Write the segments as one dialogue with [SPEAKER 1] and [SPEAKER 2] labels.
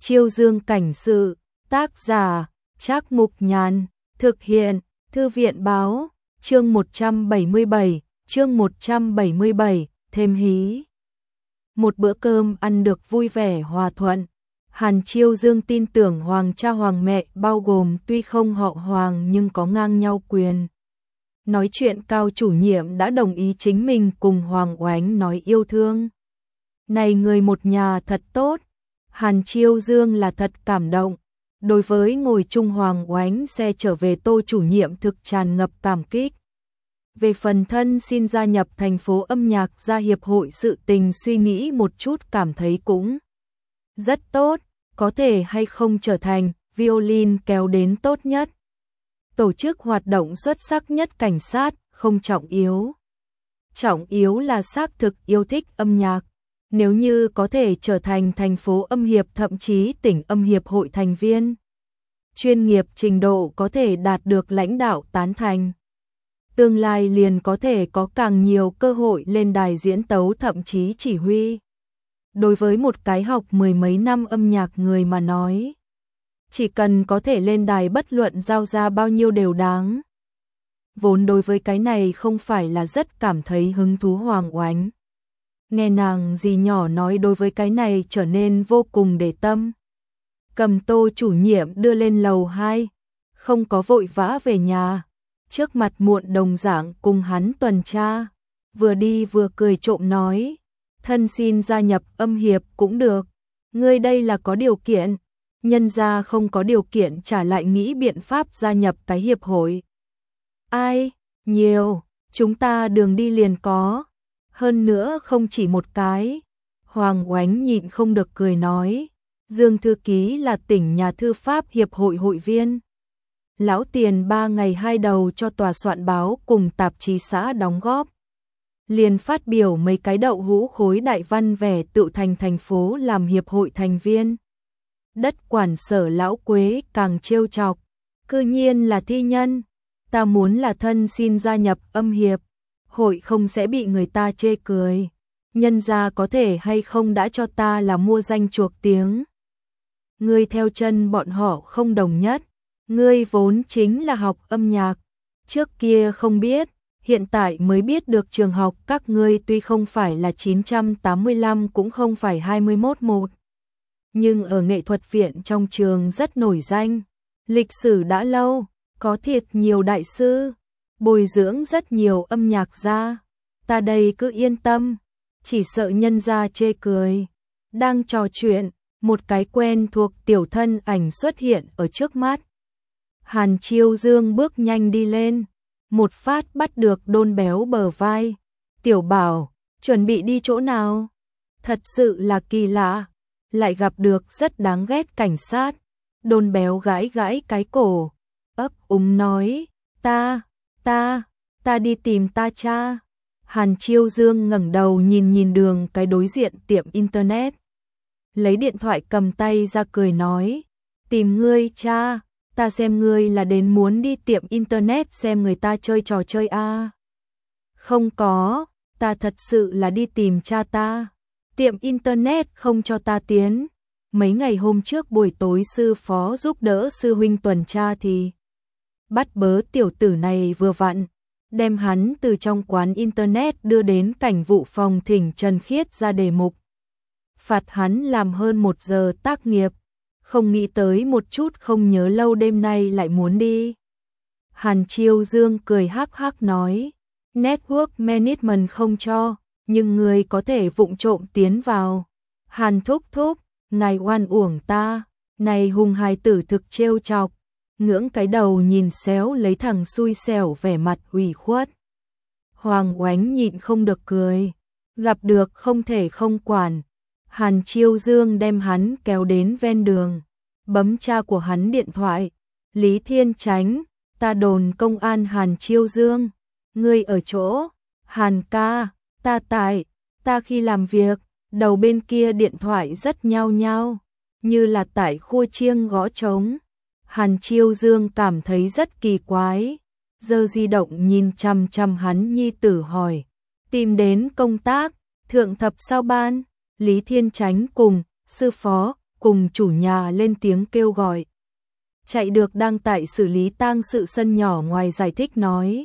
[SPEAKER 1] Chiêu Dương cảnh sự, tác giả, Trác Mục Nhàn, thực hiện, Thư viện báo, chương 177, thêm hí. Một bữa cơm ăn được vui vẻ hòa thuận. Hàn Chiêu Dương tin tưởng hoàng cha hoàng mẹ bao gồm tuy không họ hoàng nhưng có ngang nhau quyền. Nói chuyện Cao chủ nhiệm đã đồng ý chính mình cùng Hoàng Oánh nói yêu thương. Này người một nhà thật tốt. Hàn Chiêu Dương là thật cảm động. Đối với ngồi chung Hoàng Oánh xe trở về Tô chủ nhiệm thực tràn ngập cảm kích. Về phần thân xin gia nhập thành phố âm nhạc gia hiệp hội sự tình suy nghĩ một chút cảm thấy cũng rất tốt, có thể hay không trở thành violin kéo đến tốt nhất. Tổ chức hoạt động xuất sắc nhất cảnh sát, không trọng yếu. Trọng yếu là xác thực yêu thích âm nhạc. Nếu như có thể trở thành thành phố âm hiệp thậm chí tỉnh âm hiệp hội thành viên. Chuyên nghiệp trình độ có thể đạt được lãnh đạo tán thành. Tương lai liền có thể có càng nhiều cơ hội lên đài diễn tấu thậm chí chỉ huy. Đối với một cái học mười mấy năm âm nhạc người mà nói, chỉ cần có thể lên đài bất luận giao ra bao nhiêu đều đáng. Vốn đối với cái này không phải là rất cảm thấy hứng thú Hoàng Oánh. Nghe nàng dì nhỏ nói đối với cái này trở nên vô cùng để tâm. Cầm Tô chủ nhiệm đưa lên lầu 2, không có vội vã về nhà. Trước mặt muộn đồng dạng cùng hắn tuần tra, vừa đi vừa cười trộm nói, thân xin gia nhập âm hiệp cũng được, ngươi đây là có điều kiện, nhân gia không có điều kiện trả lại nghĩ biện pháp gia nhập cái hiệp hội. Ai, nhiều, chúng ta đường đi liền có, hơn nữa không chỉ một cái. Hoàng Oánh nhịn không được cười nói, Dương thư ký là tỉnh nhà thư pháp hiệp hội hội viên. Lão tiền 3 ngày 2 đầu cho tòa soạn báo cùng tạp chí xã đóng góp. Liền phát biểu mấy cái đậu hũ khối đại văn vẻ tự thành phố làm hiệp hội thành viên. Đất quản sở lão Quế càng trêu chọc, cư nhiên là thi nhân, ta muốn là thân xin gia nhập âm hiệp, hội không sẽ bị người ta chê cười, nhân gia có thể hay không đã cho ta là mua danh chuộc tiếng. Ngươi theo chân bọn họ không đồng nhất. Ngươi vốn chính là học âm nhạc, trước kia không biết, hiện tại mới biết được trường học các ngươi tuy không phải là 985 cũng không phải 21-1. Nhưng ở nghệ thuật viện trong trường rất nổi danh, lịch sử đã lâu, có thiệt nhiều đại sư, bồi dưỡng rất nhiều âm nhạc gia. Ta đây cứ yên tâm, chỉ sợ nhân gia chê cười. Đang trò chuyện, một cái quen thuộc tiểu thân ảnh xuất hiện ở trước mắt. Hàn Chiêu Dương bước nhanh đi lên, một phát bắt được Đôn Béo bờ vai. Tiểu Bảo, chuẩn bị đi chỗ nào? Thật sự là kỳ lạ, lại gặp được rất đáng ghét cảnh sát. Đôn Béo gãi gãi cái cổ, ấp úng nói, ta đi tìm ta cha. Hàn Chiêu Dương ngẩng đầu nhìn đường cái đối diện tiệm internet. Lấy điện thoại cầm tay ra cười nói, tìm ngươi cha. Ta xem ngươi là đến muốn đi tiệm internet xem người ta chơi trò chơi à. Không có, ta thật sự là đi tìm cha ta. Tiệm internet không cho ta tiến. Mấy ngày hôm trước buổi tối sư phó giúp đỡ sư huynh tuần tra thì bắt bớ tiểu tử này vừa vặn, đem hắn từ trong quán internet đưa đến cảnh vụ phòng thỉnh Trần Khiết ra đề mục. Phạt hắn làm hơn 1 giờ tác nghiệp. Không nghĩ tới một chút không nhớ lâu đêm nay lại muốn đi. Hàn Chiêu Dương cười hắc hắc nói, network management không cho, nhưng người có thể vụng trộm tiến vào. Hàn thúc thúc, ngài oan uổng ta, này hùng hài tử thực trêu chọc, ngưỡng cái đầu nhìn xéo lấy thằng xui xẻo vẻ mặt ủy khuất. Hoàng Oánh nhịn không được cười, gặp được không thể không quản. Hàn Chiêu Dương đem hắn kéo đến ven đường, bấm cha của hắn điện thoại, Lý Thiên Chánh, ta đồn công an Hàn Chiêu Dương, ngươi ở chỗ, Hàn ca, ta khi làm việc, đầu bên kia điện thoại rất nhao nhao, như là tại khua chiêng gõ trống. Hàn Chiêu Dương cảm thấy rất kỳ quái, giơ di động nhìn chằm chằm hắn nhi tử hỏi, tìm đến công tác, thượng thập sao ban? Lý Thiên Chánh cùng sư phó cùng chủ nhà lên tiếng kêu gọi. Chạy được đang tại xử lý tang sự sân nhỏ ngoài giải thích nói.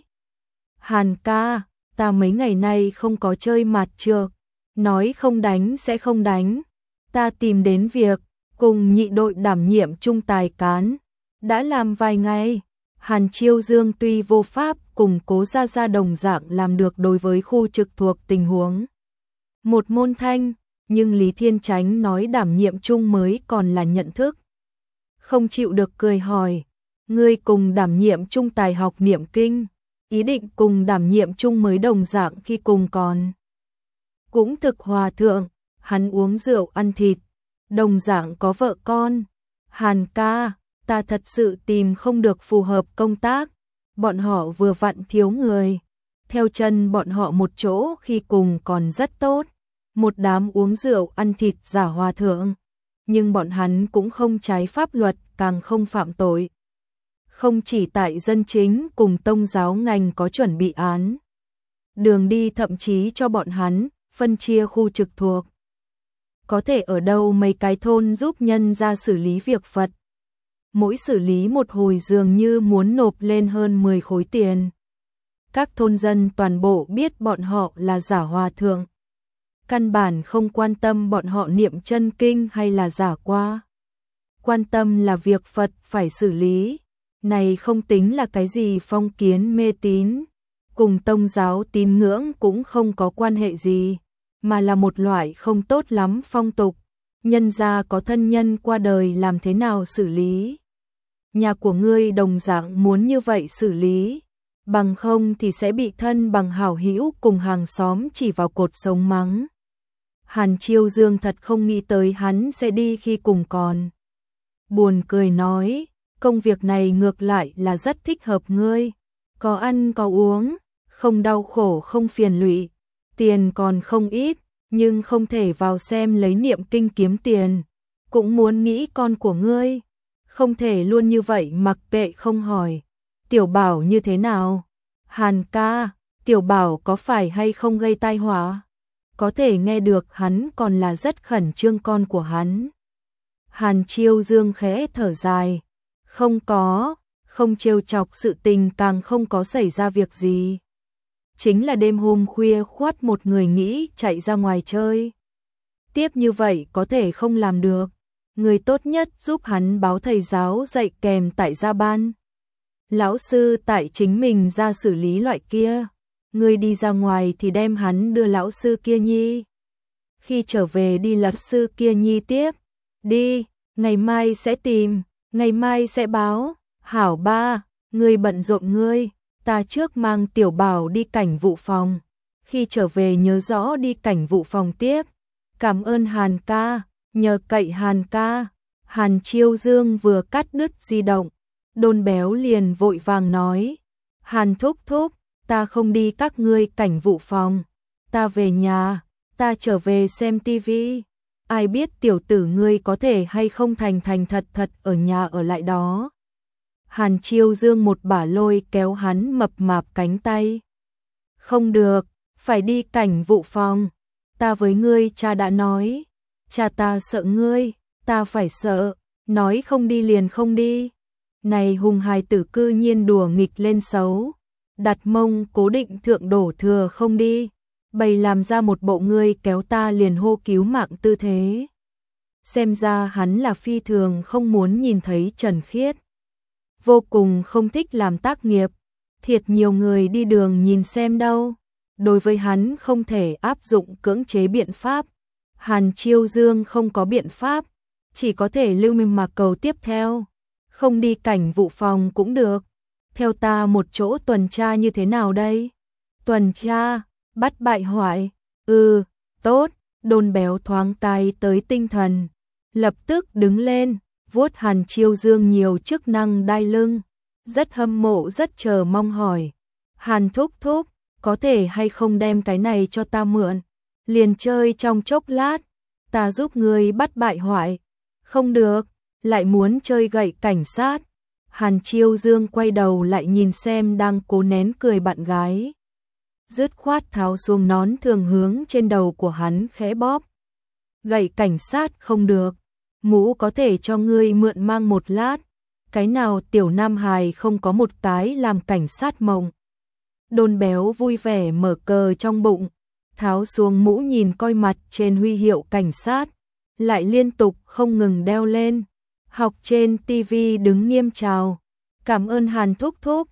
[SPEAKER 1] Hàn ca, ta mấy ngày nay không có chơi mặt trược, nói không đánh sẽ không đánh. Ta tìm đến việc, cùng nhị đội đảm nhiệm trung tài cán. Đã làm vài ngày, Hàn Chiêu Dương tuy vô pháp cùng Cố Gia Gia đồng dạng làm được đối với khu trực thuộc tình huống một môn thanh, nhưng Lý Thiên Chánh nói đảm nhiệm chung mới còn là nhận thức. Không chịu được cười hỏi, ngươi cùng đảm nhiệm chung tài học niệm kinh, ý định cùng đảm nhiệm chung mới đồng dạng khi cùng còn. Cũng thực hòa thượng, hắn uống rượu ăn thịt, đồng dạng có vợ con. Hàn ca, ta thật sự tìm không được phù hợp công tác, bọn họ vừa vặn thiếu người. Theo chân bọn họ một chỗ khi cùng còn rất tốt, một đám uống rượu ăn thịt giả hòa thượng. Nhưng bọn hắn cũng không trái pháp luật, càng không phạm tội. Không chỉ tại dân chính cùng tông giáo ngành có chuẩn bị án. Đường đi thậm chí cho bọn hắn, phân chia khu trực thuộc. Có thể ở đâu mấy cái thôn giúp nhân ra xử lý việc Phật. Mỗi xử lý một hồi dường như muốn nộp lên hơn 10 khối tiền. Các thôn dân toàn bộ biết bọn họ là giả hòa thượng. Căn bản không quan tâm bọn họ niệm chân kinh hay là giả qua. Quan tâm là việc Phật phải xử lý. Này không tính là cái gì phong kiến mê tín. Cùng tông giáo tín ngưỡng cũng không có quan hệ gì. Mà là một loại không tốt lắm phong tục. Nhân gia có thân nhân qua đời làm thế nào xử lý. Nhà của ngươi đồng dạng muốn như vậy xử lý. Bằng không thì sẽ bị thân bằng hảo hữu cùng hàng xóm chỉ vào cột sống mắng. Hàn Chiêu Dương thật không nghĩ tới hắn sẽ đi khi cùng còn. Buồn cười nói, công việc này ngược lại là rất thích hợp ngươi. Có ăn có uống, không đau khổ không phiền lụy. Tiền còn không ít, nhưng không thể vào xem lấy niệm kinh kiếm tiền. Cũng muốn nghĩ con của ngươi. Không thể luôn như vậy mặc kệ không hỏi. Tiểu Bảo như thế nào? Hàn ca, Tiểu Bảo có phải hay không gây tai họa? Có thể nghe được hắn còn là rất khẩn trương con của hắn. Hàn Chiêu Dương khẽ thở dài. Không có, không trêu chọc sự tình càng không có xảy ra việc gì. Chính là đêm hôm khuya khoắt một người nghĩ chạy ra ngoài chơi. Tiếp như vậy có thể không làm được. Người tốt nhất giúp hắn báo thầy giáo dạy kèm tại gia ban. Lão sư tại chính mình ra xử lý loại kia. Người đi ra ngoài thì đem hắn đưa lão sư kia nhi. Khi trở về đi lão sư kia nhi tiếp. Đi, ngày mai sẽ tìm, ngày mai sẽ báo. Hảo ba, ngươi bận rộn ngươi, ta trước mang Tiểu Bảo đi cảnh vụ phòng. Khi trở về nhớ rõ đi cảnh vụ phòng tiếp. Cảm ơn Hàn ca, nhờ cậy Hàn ca. Hàn Chiêu Dương vừa cắt đứt di động. Đôn Béo liền vội vàng nói. Hàn thúc thúc, ta không đi các ngươi cảnh vụ phòng. Ta về nhà, ta trở về xem tivi. Ai biết tiểu tử ngươi có thể hay không thành thật thật ở nhà ở lại đó. Hàn Chiêu Dương một bả lôi kéo hắn mập mạp cánh tay. Không được, phải đi cảnh vụ phòng. Ta với ngươi cha đã nói. Cha ta sợ ngươi, ta phải sợ. Nói không đi liền không đi. Này hùng hài tử cư nhiên đùa nghịch lên xấu. Đặt mông cố định thượng đổ thừa không đi. Bày làm ra một bộ ngươi kéo ta liền hô cứu mạng tư thế. Xem ra hắn là phi thường không muốn nhìn thấy Trần Khiết. Vô cùng không thích làm tác nghiệp. Thiệt nhiều người đi đường nhìn xem đâu. Đối với hắn không thể áp dụng cưỡng chế biện pháp. Hàn Chiêu Dương không có biện pháp. Chỉ có thể lưu mình mà cầu tiếp theo. Không đi cảnh vụ phòng cũng được. Theo ta một chỗ tuần tra như thế nào đây? Tuần tra, bắt bại hoại. Tốt. Đôn Béo thoáng tay tới tinh thần. Lập tức đứng lên, vuốt Hàn Chiêu Dương nhiều chức năng đai lưng. Rất hâm mộ rất chờ mong hỏi. Hàn thúc thúc, có thể hay không đem cái này cho ta mượn? Liền chơi trong chốc lát. Ta giúp ngươi bắt bại hoại. Không được, lại muốn chơi gậy cảnh sát. Hàn Chiêu Dương quay đầu lại nhìn xem đang cố nén cười bạn gái. Dứt khoát tháo xuống nón thường hướng trên đầu của hắn khẽ bóp. Gậy cảnh sát không được. mũ có thể cho ngươi mượn mang một lát. Cái nào tiểu nam hài không có một cái làm cảnh sát mộng. Đôn béo vui vẻ mở cờ trong bụng, tháo xuống mũ nhìn coi mặt trên huy hiệu cảnh sát, lại liên tục không ngừng đeo lên. Học trên tivi đứng nghiêm chào, cảm ơn Hàn thúc thúc.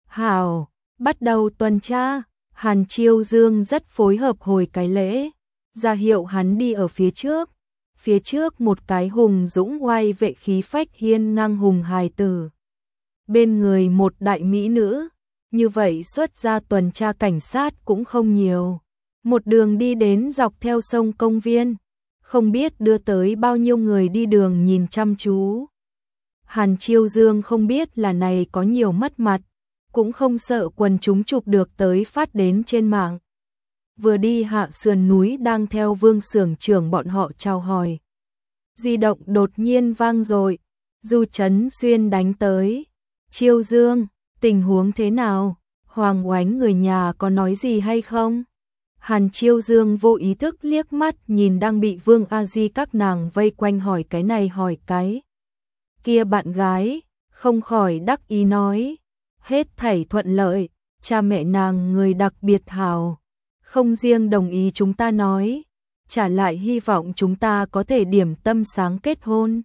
[SPEAKER 1] Hảo, bắt đầu tuần tra. Hàn Chiêu Dương rất phối hợp hồi cái lễ, ra hiệu hắn đi ở phía trước. Phía trước một cái hùng dũng oai vệ khí phách hiên ngang hùng hài tử. Bên người một đại mỹ nữ, như vậy xuất ra tuần tra cảnh sát cũng không nhiều. Một đường đi đến dọc theo sông công viên, không biết đưa tới bao nhiêu người đi đường nhìn chăm chú. Hàn Chiêu Dương không biết là này có nhiều mất mặt, cũng không sợ quần chúng chụp được tới phát đến trên mạng. Vừa đi hạ sườn núi đang theo Vương xưởng trưởng bọn họ chào hỏi. Di động đột nhiên vang dội, Du Chấn Xuyên đánh tới. Chiêu Dương, tình huống thế nào? Hoàng Oánh người nhà có nói gì hay không? Hàn Chiêu Dương vô ý thức liếc mắt nhìn đang bị Vương A Di các nàng vây quanh hỏi cái này hỏi cái kia bạn gái, không khỏi đắc ý nói. Hết thảy thuận lợi, cha mẹ nàng người đặc biệt hảo. Không riêng đồng ý chúng ta nói, trả lại hy vọng chúng ta có thể điểm tâm sáng kết hôn.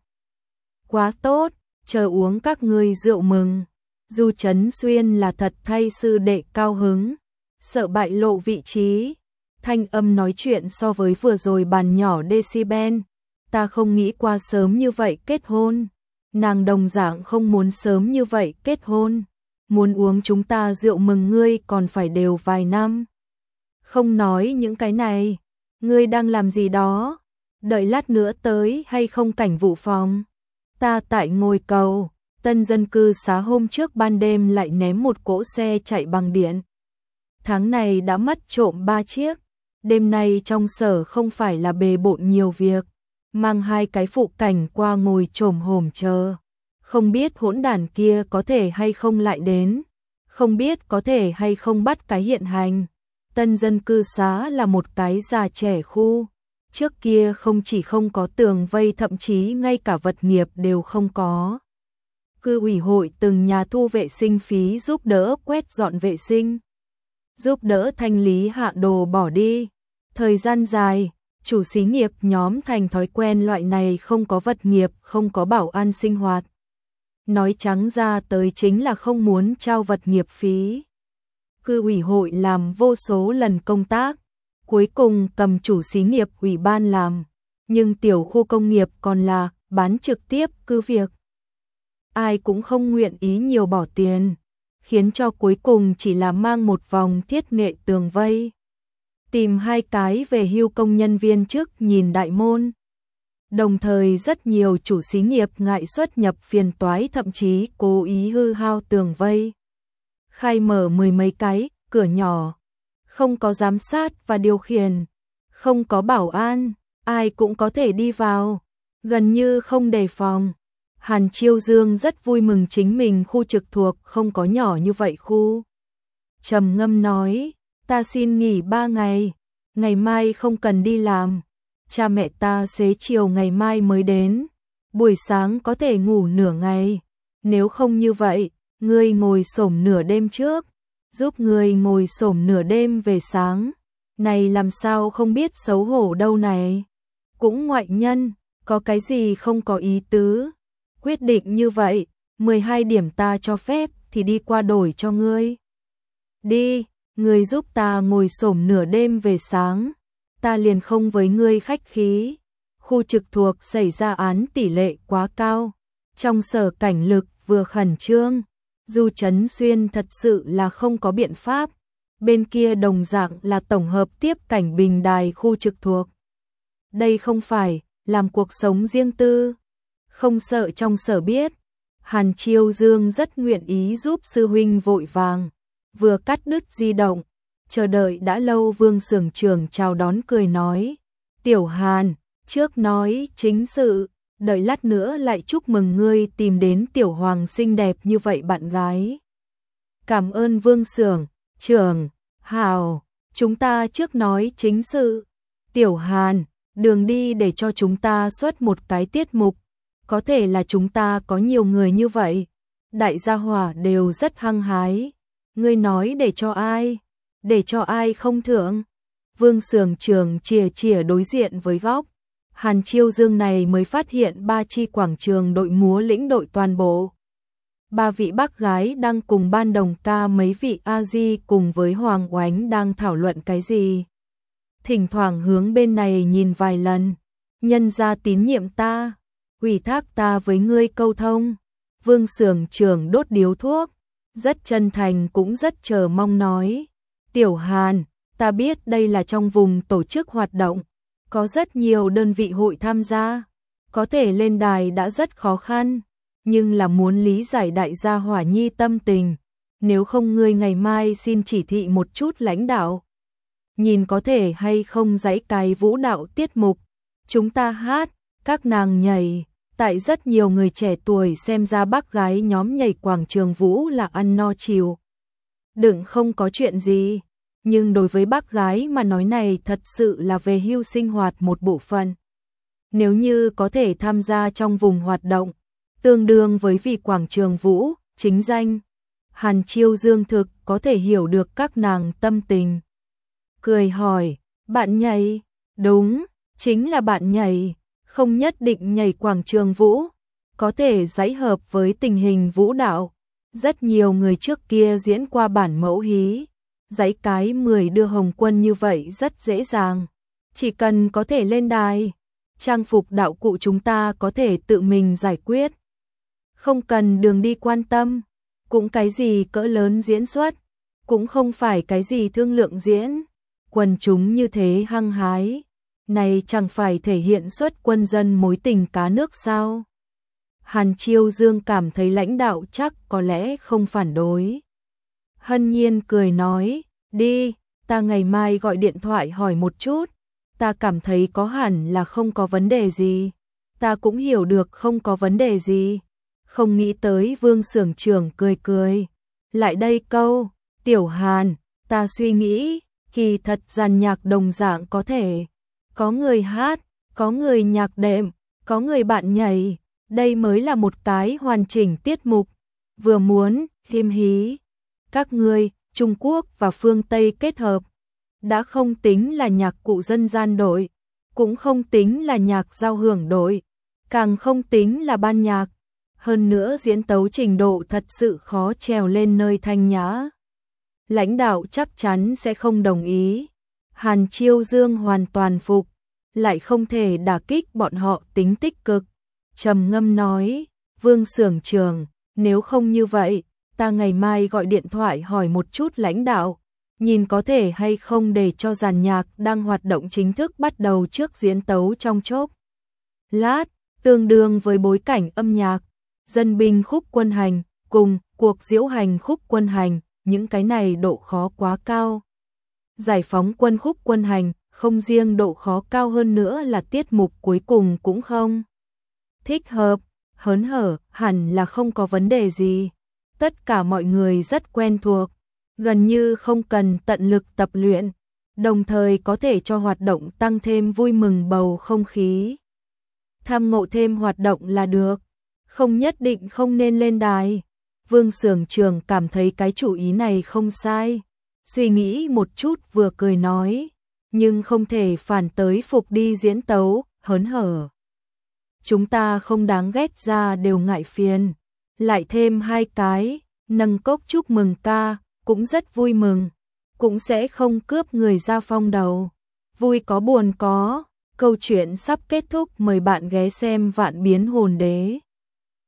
[SPEAKER 1] Quá tốt, chờ uống các ngươi rượu mừng. Du Chấn Xuyên là thật thay sư đệ cao hứng, sợ bại lộ vị trí. Thanh âm nói chuyện so với vừa rồi bàn nhỏ decibel. Ta không nghĩ qua sớm như vậy kết hôn. Nàng đồng dạng không muốn sớm như vậy kết hôn. Muốn uống chúng ta rượu mừng ngươi còn phải đều vài năm. Không nói những cái này, ngươi đang làm gì đó? Đợi lát nữa tới hay không cảnh vụ phòng? Ta tại ngồi cầu, tân dân cư xá hôm trước ban đêm lại ném một cỗ xe chạy bằng điện. Tháng này đã mất trộm 3 chiếc, đêm nay trong sở không phải là bề bộn nhiều việc, mang 2 cái phụ cảnh qua ngồi chồm hổm chờ. Không biết hỗn đản kia có thể hay không lại đến, không biết có thể hay không bắt cái hiện hành. Tân dân cư xá là một cái già trẻ khu, trước kia không chỉ không có tường vây thậm chí ngay cả vật nghiệp đều không có. Cư ủy hội từng nhà thu vệ sinh phí giúp đỡ quét dọn vệ sinh, giúp đỡ thanh lý hạ đồ bỏ đi. Thời gian dài, chủ xí nghiệp nhóm thành thói quen loại này không có vật nghiệp, không có bảo an sinh hoạt. Nói trắng ra tới chính là không muốn trao vật nghiệp phí. Cư ủy hội làm vô số lần công tác, cuối cùng cầm chủ xí nghiệp ủy ban làm, nhưng tiểu khu công nghiệp còn là bán trực tiếp cứ việc. Ai cũng không nguyện ý nhiều bỏ tiền, khiến cho cuối cùng chỉ là mang một vòng thiết nghệ tường vây. Tìm 2 cái về hưu công nhân viên chức nhìn đại môn. Đồng thời rất nhiều chủ xí nghiệp ngại xuất nhập phiền toái thậm chí cố ý hư hao tường vây. Khai mở 10 mấy cái cửa nhỏ, không có giám sát và điều khiển, không có bảo an, ai cũng có thể đi vào, gần như không đề phòng. Hàn Chiêu Dương rất vui mừng chính mình khu trực thuộc không có nhỏ như vậy khu. Trầm ngâm nói, ta xin nghỉ 3 ngày, ngày mai không cần đi làm. Cha mẹ ta xế chiều ngày mai mới đến, buổi sáng có thể ngủ nửa ngày. Nếu không như vậy, ngươi ngồi xổm nửa đêm trước, giúp ngươi ngồi xổm nửa đêm về sáng. Này làm sao không biết xấu hổ đâu này. Cũng ngoại nhân, có cái gì không có ý tứ. Quyết định như vậy, 12 điểm ta cho phép thì đi qua đổi cho ngươi. Đi, ngươi giúp ta ngồi xổm nửa đêm về sáng. Ta liền không với ngươi khách khí. Khu trực thuộc xảy ra án tỷ lệ quá cao. Trong sở cảnh lực vừa khẩn trương, Du Chấn Xuyên thật sự là không có biện pháp. Bên kia đồng dạng là tổng hợp tiếp cảnh bình đài khu trực thuộc. Đây không phải làm cuộc sống riêng tư, không sợ trong sở biết. Hàn Chiêu Dương rất nguyện ý giúp sư huynh vội vàng, vừa cắt đứt di động. Chờ đợi đã lâu Vương xưởng trưởng chào đón cười nói, Tiểu Hàn, trước nói chính sự, đợi lát nữa lại chúc mừng ngươi tìm đến Tiểu Hoàng xinh đẹp như vậy bạn gái. Cảm ơn Vương xưởng trưởng, hào, chúng ta trước nói chính sự. Tiểu Hàn, đường đi để cho chúng ta xuất một cái tiết mục, có thể là chúng ta có nhiều người như vậy, đại gia hỏa đều rất hăng hái. Ngươi nói để cho ai? Để cho ai không thưởng? Vương Sưởng Trường chìa chìa đối diện với góc. Hàn Chiêu Dương này mới phát hiện ba chi quảng trường đội múa lĩnh đội toàn bộ. Ba vị bác gái đang cùng ban đồng ca, mấy vị A-di cùng với Hoàng Oánh đang thảo luận cái gì. Thỉnh thoảng hướng bên này nhìn vài lần. Nhân ra tín nhiệm ta, ủy thác ta với ngươi câu thông. Vương Sưởng Trường đốt điếu thuốc, rất chân thành cũng rất chờ mong nói. Tiểu Hàn, ta biết đây là trong vùng tổ chức hoạt động, có rất nhiều đơn vị hội tham gia, có thể lên đài đã rất khó khăn, nhưng là muốn lý giải đại gia hỏa nhi tâm tình, nếu không ngươi ngày mai xin chỉ thị một chút lãnh đạo. Nhìn có thể hay không dãy cái vũ đạo tiết mục, chúng ta hát, các nàng nhảy, tại rất nhiều người trẻ tuổi xem ra bác gái nhóm nhảy quảng trường vũ là ăn no chiều. Đừng không có chuyện gì. Nhưng đối với bác gái mà nói này thật sự là về hưu sinh hoạt một bộ phận. Nếu như có thể tham gia trong vùng hoạt động, tương đương với vì quảng trường vũ, chính danh, Hàn Chiêu Dương thực có thể hiểu được các nàng tâm tình. Cười hỏi, bạn nhảy? Đúng, chính là bạn nhảy, không nhất định nhảy quảng trường vũ, có thể dãy hợp với tình hình vũ đạo. Rất nhiều người trước kia diễn qua bản mẫu hí. Giấy cái 10 đưa Hồng Quân như vậy rất dễ dàng. Chỉ cần có thể lên đài, trang phục đạo cụ chúng ta có thể tự mình giải quyết. Không cần đường đi quan tâm, cũng cái gì cỡ lớn diễn xuất, cũng không phải cái gì thương lượng diễn. Quần chúng như thế hăng hái, này chẳng phải thể hiện xuất quân dân mối tình cá nước sao? Hàn Chiêu Dương cảm thấy lãnh đạo chắc có lẽ không phản đối. Hân Nhiên cười nói, đi, ta ngày mai gọi điện thoại hỏi một chút, ta cảm thấy có hẳn là không có vấn đề gì, ta cũng hiểu được không có vấn đề gì. Không nghĩ tới Vương Sưởng Trường cười cười, lại đây câu, Tiểu Hàn, ta suy nghĩ, kỳ thật dàn nhạc đồng dạng có thể, có người hát, có người nhạc đệm, có người bạn nhảy, đây mới là một cái hoàn chỉnh tiết mục, vừa muốn, thêm hí. Các ngươi, Trung Quốc và phương Tây kết hợp, đã không tính là nhạc cụ dân gian đội, cũng không tính là nhạc giao hưởng đội, càng không tính là ban nhạc. Hơn nữa diễn tấu trình độ thật sự khó trèo lên nơi thanh nhã. Lãnh đạo chắc chắn sẽ không đồng ý. Hàn Chiêu Dương hoàn toàn phục, lại không thể đả kích bọn họ tính tích cực. Trầm ngâm nói, Vương Sưởng Trường, nếu không như vậy, ta ngày mai gọi điện thoại hỏi một chút lãnh đạo, nhìn có thể hay không để cho dàn nhạc đang hoạt động chính thức bắt đầu trước diễn tấu trong chốc lát, tương đương với bối cảnh âm nhạc, dân binh khúc quân hành, cùng cuộc diễu hành khúc quân hành, những cái này độ khó quá cao. Giải phóng quân khúc quân hành, không riêng độ khó cao hơn nữa là tiết mục cuối cùng cũng không thích hợp, hớn hở, hẳn là không có vấn đề gì. Tất cả mọi người rất quen thuộc, gần như không cần tận lực tập luyện, đồng thời có thể cho hoạt động tăng thêm vui mừng bầu không khí. Tham ngộ thêm hoạt động là được, không nhất định không nên lên đài. Vương Sưởng Trường cảm thấy cái chủ ý này không sai, suy nghĩ một chút vừa cười nói, nhưng không thể phản tới phục đi diễn tấu, hớn hở. Chúng ta không đáng ghét ra đều ngại phiền, lại thêm hai cái, nâng cốc chúc mừng ca, cũng rất vui mừng, cũng sẽ không cướp người ra phong đầu. Vui có buồn có, câu chuyện sắp kết thúc, mời bạn ghé xem Vạn Biến Hồn Đế.